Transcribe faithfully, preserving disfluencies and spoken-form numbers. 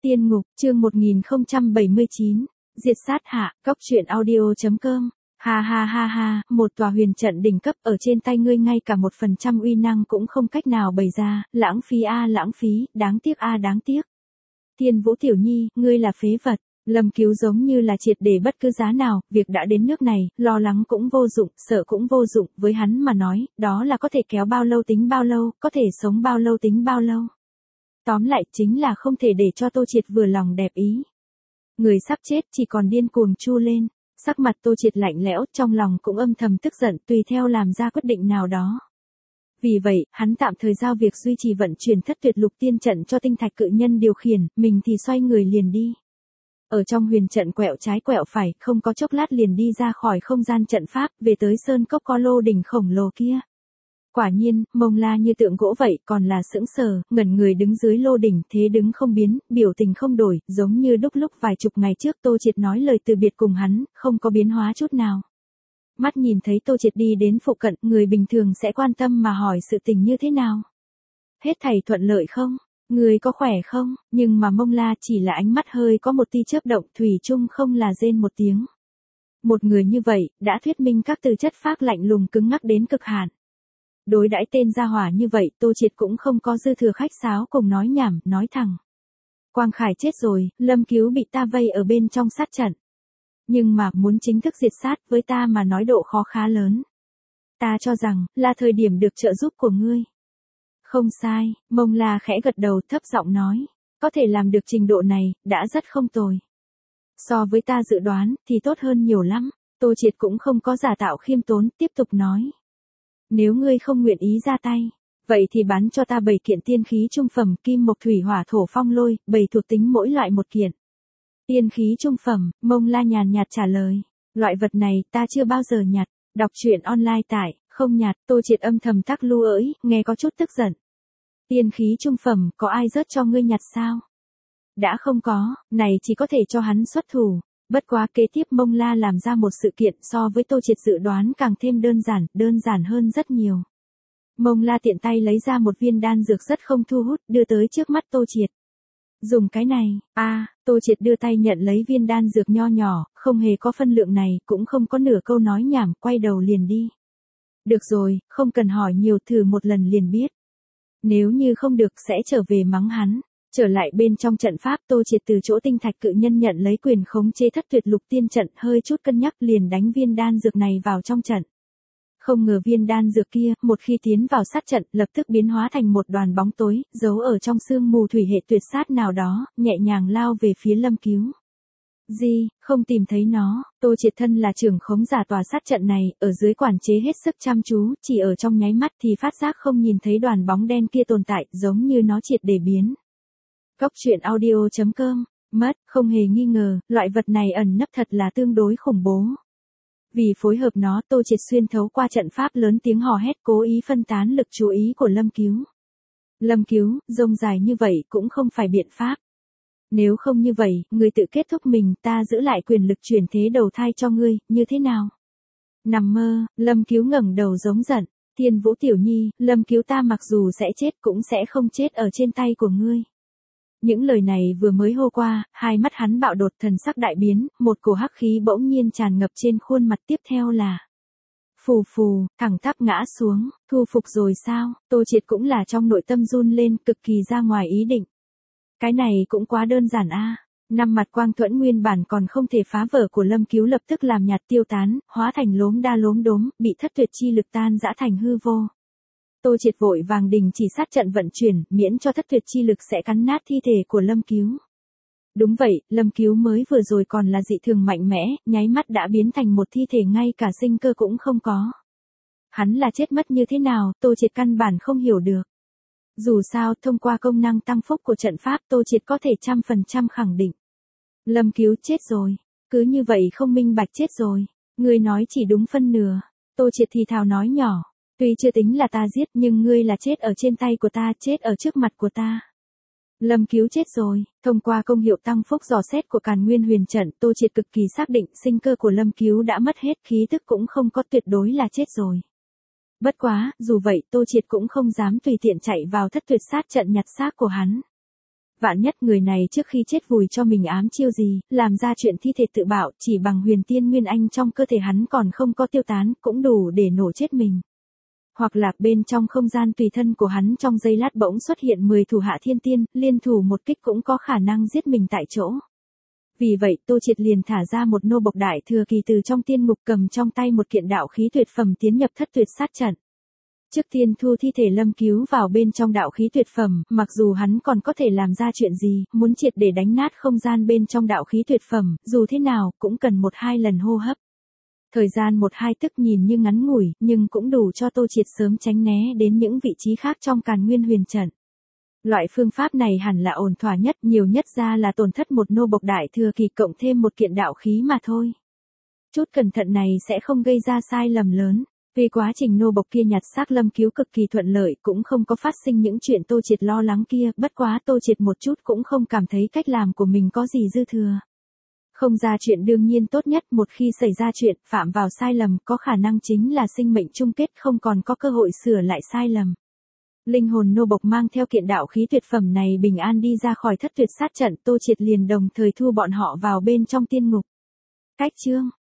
Tiên ngục, chương một nghìn không trăm bảy mươi chín, diệt sát hạ, cóc truyện audio chấm com. Ha ha ha ha, một tòa huyền trận đỉnh cấp ở trên tay ngươi ngay cả một phần trăm uy năng cũng không cách nào bày ra, lãng phí a lãng phí, đáng tiếc a đáng tiếc. Tiên Vũ tiểu nhi, ngươi là phế vật. Lâm Cứu giống như là triệt để bất cứ giá nào, việc đã đến nước này, lo lắng cũng vô dụng, sợ cũng vô dụng, với hắn mà nói, đó là có thể kéo bao lâu tính bao lâu, có thể sống bao lâu tính bao lâu. Tóm lại chính là không thể để cho Tô Triệt vừa lòng đẹp ý. Người sắp chết chỉ còn điên cuồng chu lên, sắc mặt Tô Triệt lạnh lẽo, trong lòng cũng âm thầm tức giận, tùy theo làm ra quyết định nào đó. Vì vậy, hắn tạm thời giao việc duy trì vận chuyển thất tuyệt lục tiên trận cho tinh thạch cự nhân điều khiển, mình thì xoay người liền đi. Ở trong huyền trận quẹo trái quẹo phải, không có chốc lát liền đi ra khỏi không gian trận pháp, về tới sơn cốc có lô đỉnh khổng lồ kia. Quả nhiên, Mông La như tượng gỗ vậy, còn là sững sờ, ngẩn người đứng dưới lô đỉnh, thế đứng không biến, biểu tình không đổi, giống như đúc lúc vài chục ngày trước Tô Triệt nói lời từ biệt cùng hắn, không có biến hóa chút nào. Mắt nhìn thấy Tô Triệt đi đến phụ cận, người bình thường sẽ quan tâm mà hỏi sự tình như thế nào. Hết thảy thuận lợi không? Người có khỏe không? Nhưng mà Mông La chỉ là ánh mắt hơi có một tia chớp động, thủy chung không là rên một tiếng. Một người như vậy, đã thuyết minh các tư chất phác lạnh lùng cứng ngắc đến cực hạn. Đối đãi tên gia hỏa như vậy, Tô Triệt cũng không có dư thừa khách sáo cùng nói nhảm, nói thẳng. Quang Khải chết rồi, Lâm Cứu bị ta vây ở bên trong sát trận. Nhưng mà, muốn chính thức diệt sát với ta mà nói độ khó khá lớn. Ta cho rằng, là thời điểm được trợ giúp của ngươi. Không sai, Mông La khẽ gật đầu thấp giọng nói. Có thể làm được trình độ này, đã rất không tồi. So với ta dự đoán, thì tốt hơn nhiều lắm. Tô Triệt cũng không có giả tạo khiêm tốn, tiếp tục nói. Nếu ngươi không nguyện ý ra tay, vậy thì bán cho ta bảy kiện tiên khí trung phẩm kim mộc thủy hỏa thổ phong lôi, bảy thuộc tính mỗi loại một kiện. Tiên khí trung phẩm, Mông La nhàn nhạt trả lời. Loại vật này ta chưa bao giờ nhặt. Đọc truyện online tại, không nhặt, Tô Triệt âm thầm tắc lu ỡi, nghe có chút tức giận. Tiên khí trung phẩm, có ai rớt cho ngươi nhặt sao? Đã không có, này chỉ có thể cho hắn xuất thủ. Bất quá kế tiếp Mông La làm ra một sự kiện so với Tô Triệt dự đoán càng thêm đơn giản, đơn giản hơn rất nhiều. Mông La tiện tay lấy ra một viên đan dược rất không thu hút, đưa tới trước mắt Tô Triệt. Dùng cái này, a à, Tô Triệt đưa tay nhận lấy viên đan dược nho nhỏ, không hề có phân lượng này, cũng không có nửa câu nói nhảm, quay đầu liền đi. Được rồi, không cần hỏi nhiều, thử một lần liền biết. Nếu như không được sẽ trở về mắng hắn. Trở lại bên trong trận pháp, Tô Triệt từ chỗ tinh thạch cự nhân nhận lấy quyền khống chế thất tuyệt lục tiên trận, hơi chút cân nhắc liền đánh viên đan dược này vào trong trận. Không ngờ viên đan dược kia, một khi tiến vào sát trận, lập tức biến hóa thành một đoàn bóng tối, giấu ở trong sương mù thủy hệ tuyệt sát nào đó, nhẹ nhàng lao về phía Lâm Cứu. Gì, không tìm thấy nó, Tô Triệt thân là trưởng khống giả tòa sát trận này, ở dưới quản chế hết sức chăm chú, chỉ ở trong nháy mắt thì phát giác không nhìn thấy đoàn bóng đen kia tồn tại, giống như nó triệt để biến. Cóc truyện audio chấm com, mất, không hề nghi ngờ, loại vật này ẩn nấp thật là tương đối khủng bố. Vì phối hợp nó, Tô Triệt xuyên thấu qua trận pháp lớn tiếng hò hét cố ý phân tán lực chú ý của Lâm Cứu. Lâm Cứu, rông dài như vậy cũng không phải biện pháp. Nếu không như vậy, ngươi tự kết thúc mình, ta giữ lại quyền lực chuyển thế đầu thai cho ngươi, như thế nào? Nằm mơ, Lâm Cứu ngẩng đầu giống giận. Tiên Vũ tiểu nhi, Lâm Cứu ta mặc dù sẽ chết cũng sẽ không chết ở trên tay của ngươi. Những lời này vừa mới hô qua, hai mắt hắn bạo đột thần sắc đại biến, một cổ hắc khí bỗng nhiên tràn ngập trên khuôn mặt, tiếp theo là phù phù, thẳng tắp ngã xuống, thu phục rồi sao? Tô Triệt cũng là trong nội tâm run lên, cực kỳ ra ngoài ý định. Cái này cũng quá đơn giản a. Năm mặt quang thuẫn nguyên bản còn không thể phá vỡ của Lâm Cứu lập tức làm nhạt tiêu tán, hóa thành lốm đa lốm đốm, bị thất tuyệt chi lực tan rã thành hư vô. Tô Triệt vội vàng đình chỉ sát trận vận chuyển, miễn cho thất tuyệt chi lực sẽ cắn nát thi thể của Lâm Cứu. Đúng vậy, Lâm Cứu mới vừa rồi còn là dị thường mạnh mẽ, nháy mắt đã biến thành một thi thể ngay cả sinh cơ cũng không có. Hắn là chết mất như thế nào, Tô Triệt căn bản không hiểu được. Dù sao, thông qua công năng tăng phúc của trận pháp, Tô Triệt có thể trăm phần trăm khẳng định. Lâm Cứu chết rồi, cứ như vậy không minh bạch chết rồi. Ngươi nói chỉ đúng phân nửa. Tô Triệt thì thào nói nhỏ. Tuy chưa tính là ta giết nhưng ngươi là chết ở trên tay của ta, chết ở trước mặt của ta. Lâm Cứu chết rồi, thông qua công hiệu tăng phúc dò xét của Càn Nguyên Huyền Trận, Tô Triệt cực kỳ xác định sinh cơ của Lâm Cứu đã mất hết, khí tức cũng không có, tuyệt đối là chết rồi. Bất quá, dù vậy Tô Triệt cũng không dám tùy tiện chạy vào thất tuyệt sát trận nhặt xác của hắn. Vạn nhất người này trước khi chết vùi cho mình ám chiêu gì, làm ra chuyện thi thể tự bạo, chỉ bằng huyền tiên nguyên anh trong cơ thể hắn còn không có tiêu tán, cũng đủ để nổ chết mình. Hoặc là bên trong không gian tùy thân của hắn trong giây lát bỗng xuất hiện mười thủ hạ thiên tiên, liên thủ một kích cũng có khả năng giết mình tại chỗ. Vì vậy Tô Triệt liền thả ra một nô bộc đại thừa kỳ từ trong tiên ngục, cầm trong tay một kiện đạo khí tuyệt phẩm tiến nhập thất tuyệt sát trận. Trước tiên thu thi thể Lâm Cứu vào bên trong đạo khí tuyệt phẩm, mặc dù hắn còn có thể làm ra chuyện gì, muốn triệt để đánh nát không gian bên trong đạo khí tuyệt phẩm, dù thế nào, cũng cần một hai lần hô hấp. Thời gian một hai tức nhìn như ngắn ngủi, nhưng cũng đủ cho Tô Triệt sớm tránh né đến những vị trí khác trong Càn Nguyên huyền trận. Loại phương pháp này hẳn là ổn thỏa nhất, nhiều nhất ra là tổn thất một nô bộc đại thừa kỳ cộng thêm một kiện đạo khí mà thôi. Chút cẩn thận này sẽ không gây ra sai lầm lớn. Vì quá trình nô bộc kia nhặt xác Lâm Cứu cực kỳ thuận lợi, cũng không có phát sinh những chuyện Tô Triệt lo lắng kia, bất quá Tô Triệt một chút cũng không cảm thấy cách làm của mình có gì dư thừa. Không ra chuyện đương nhiên tốt nhất, một khi xảy ra chuyện, phạm vào sai lầm, có khả năng chính là sinh mệnh chung kết, không còn có cơ hội sửa lại sai lầm. Linh hồn nô bộc mang theo kiện đạo khí tuyệt phẩm này bình an đi ra khỏi thất tuyệt sát trận, Tô Triệt liền đồng thời thu bọn họ vào bên trong tiên ngục. Cách chương